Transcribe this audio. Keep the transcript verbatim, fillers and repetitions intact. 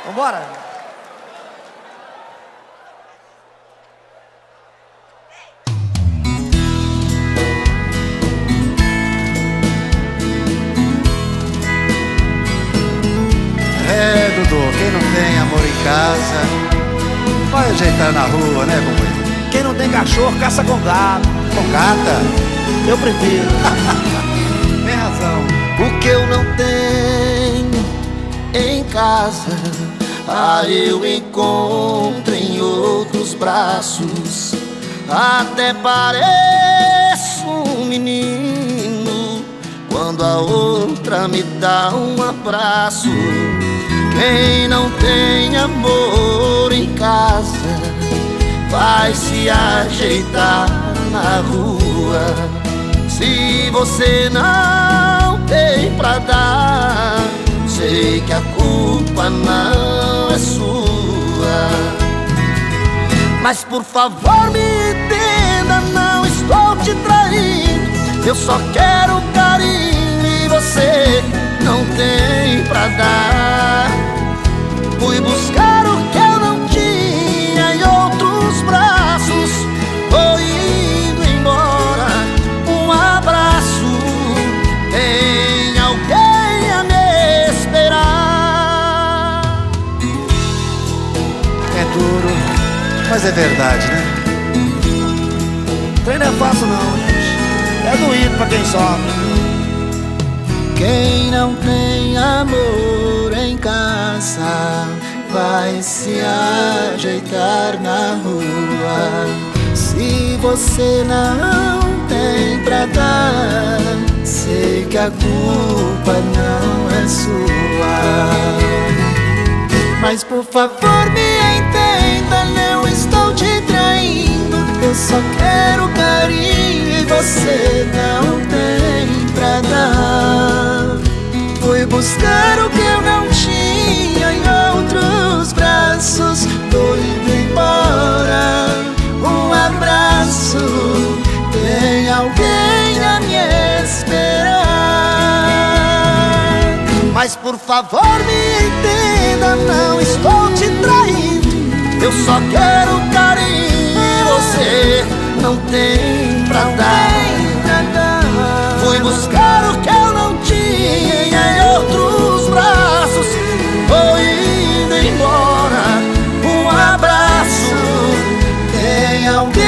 Vambora? É, Dudu, quem não tem amor em casa vai ajeitar na rua, né, companheiro? Quem não tem cachorro, caça com gato. Com gata? Eu prefiro. Tem razão. O que eu não tenho em casa, ah, eu encontro em outros braços. Até pareço um menino quando a outra me dá um abraço. Quem não tem amor em casa vai se ajeitar na rua. Se você não tem pra dar, sei que a culpa não é sua. Mas por favor me entenda, não estou te traindo. Eu só quero carinho e você não tem pra dar. Fui buscar o que eu não tinha em outros braços. Vou indo embora, um abraço. Tem alguém a me esperar. É duro, mas é verdade, né? Treino é fácil não, gente. É doído pra quem sofre. Quem não tem amor em casa vai se ajeitar na rua. Se você não tem pra dar, sei que a culpa não é sua. Mas por favor me entenda, não estou te traindo. Eu só quero carinho e você não tem pra dar. Fui buscar o que eu não tinha em outros braços. Tô indo embora, um abraço. Tem alguém a me esperar. Mas por favor me entenda, não estou te traindo. Eu só quero carinho e você não tem pra dar. Fui buscar o que eu não tinha em outros braços. Vou indo embora, um abraço. Tem alguém